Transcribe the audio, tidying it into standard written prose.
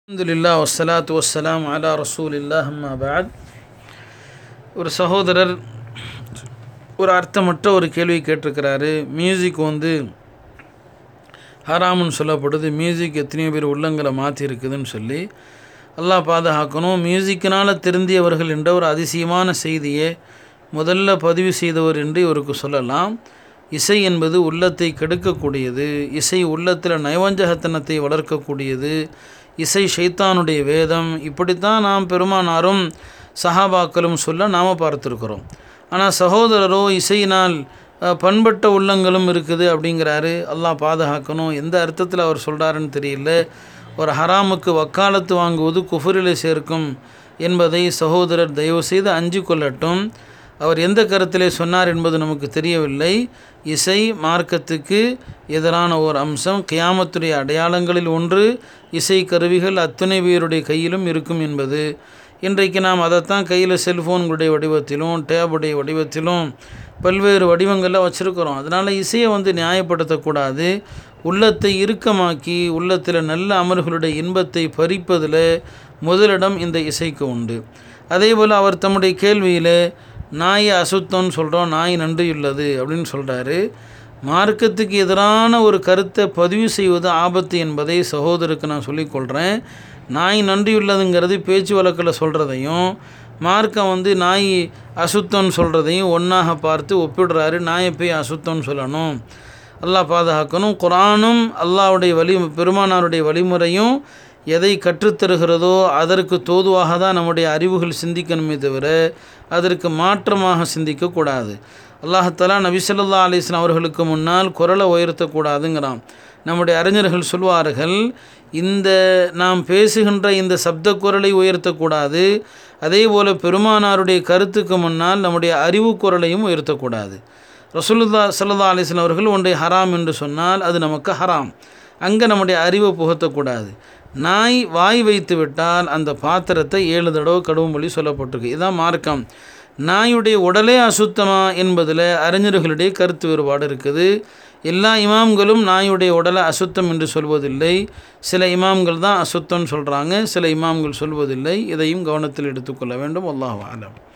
அல்ஹம்துலில்லாஹ் வஸ்ஸலாத்து வஸ்ஸலாம் அலா ரசூலில்லாஹ் அம்மா பஅத். ஒரு சகோதரர் ஒரு அர்த்தமற்ற ஒரு கேள்வி கேட்டிருக்கிறாரு. மியூசிக் ஹராமுன்னு சொல்லப்படுது. மியூசிக் எத்தனையோ பேர் உள்ளங்களை மாற்றி இருக்குதுன்னு சொல்லி அல்லாஹ் பாதுகாக்கணும். மியூசிக்கினால் திருந்தியவர்கள் என்ற ஒரு அதிசயமான செய்தியை முதல்ல பதிவு செய்தவர் என்று இவருக்கு சொல்லலாம். இசை என்பது உள்ளத்தை கெடுக்கக்கூடியது. இசை உள்ளத்தில் நயவஞ்சகத்தனத்தை வளர்க்கக்கூடியது. இசை ஷைத்தானுடைய வேதம். இப்படித்தான் நாம் பெருமானாரும் சஹாபாக்களும் சொல்ல நாம் பார்த்துருக்குறோம். ஆனால் சகோதரரோ இசையினால் பண்பட்ட உள்ளங்களும் இருக்குது அப்படிங்கிறாரு. அல்லாஹ் பாதுகாக்கணும். எந்த அர்த்தத்தில் அவர் சொல்கிறாருன்னு தெரியல. ஒரு ஹராமுக்கு வக்காலத்து வாங்குவது குஃபரிலே சேர்க்கும் என்பதை சகோதரர் தயவு செய்து அஞ்சு கொள்ளட்டும். அவர் எந்த கருத்திலே சொன்னார் என்பது நமக்கு தெரியவில்லை. இசை மார்க்கத்துக்கு எதிரான ஓர் அம்சம். கியாமத்துடைய அடையாளங்களில் ஒன்று இசை கருவிகள் அத்துணை பேருடைய கையிலும் இருக்கும் என்பது. இன்றைக்கு நாம் அதைத்தான் கையில் செல்ஃபோன்களுடைய வடிவத்திலும் டேபுடைய வடிவத்திலும் பல்வேறு வடிவங்களில் வச்சுருக்கிறோம். அதனால் இசையை நியாயப்படுத்தக்கூடாது. உள்ளத்தை இறுக்கமாக்கி உள்ளத்தில் நல்ல அமல்களுடைய இன்பத்தை பறிப்பதில் முதலிடம் இந்த இசைக்கு உண்டு. அதே போல் அவர் தம்முடைய கேள்வியில் நாயை அசுத்தம்னு சொல்கிறோம், நாய் நன்றியுள்ளது அப்படின்னு சொல்கிறாரு. மார்க்கத்துக்கு எதிரான ஒரு கருத்தை பதிவு செய்வது ஆபத்து என்பதை சகோதரருக்கு நான் சொல்லிக்கொள்கிறேன். நாய் நன்றியுள்ளதுங்கிறது பேச்சு வழக்கில் சொல்கிறதையும் மார்க்கம் நாய் அசுத்தம்னு சொல்கிறதையும் ஒன்றாக பார்த்து ஒப்பிடுறாரு. நாயை போய் அசுத்தம்னு சொல்லணும். அல்லாஹ் பாதுகாக்கணும். குர்ஆனும் அல்லாஹ்வுடைய பெருமானாருடைய வழிமுறையும் எதை கற்றுத்தருகிறதோ அதற்கு தோதுவாக தான் நம்முடைய அறிவுகள் சிந்திக்கணுமே தவிர அதற்கு மாற்றமாக சிந்திக்கக்கூடாது. அல்லாஹ் நபி ஸல்லல்லாஹு அலைஹி வஸல்லம் அவர்களுக்கு முன்னால் குரலை உயர்த்தக்கூடாதுங்கிறான். நம்முடைய அறிஞர்கள் சொல்வார்கள், இந்த நாம் பேசுகின்ற இந்த சப்த குரலை உயர்த்தக்கூடாது. அதே போல் பெருமானாருடைய கருத்துக்கு முன்னால் நம்முடைய அறிவு குரலையும் உயர்த்தக்கூடாது. ரசூலுல்லாஹி ஸல்லல்லாஹு அலைஹி வஸல்லம் அவர்கள் ஒன்றை ஹராம் என்று சொன்னால் அது நமக்கு ஹராம். அங்கே நம்முடைய அறிவை புகத்தக்கூடாது. நாய் வாய் வைத்து விட்டால் அந்த பாத்திரத்தை 7 தடவை கழுவும்படி சொல்லப்பட்டிருக்கு. இதுதான் மார்க்கம். நாயுடைய உடலே அசுத்தமா என்பதில் அறிஞர்களுடைய கருத்து வேறுபாடு இருக்குது. எல்லா இமாம்களும் நாயுடைய உடலை அசுத்தம் என்று சொல்வதில்லை. சில இமாம்கள் தான் அசுத்தம்னு சொல்கிறாங்க, சில இமாம்கள் சொல்வதில்லை. இதையும் கவனத்தில் எடுத்துக்கொள்ள வேண்டும். அல்லாஹ் அலம்.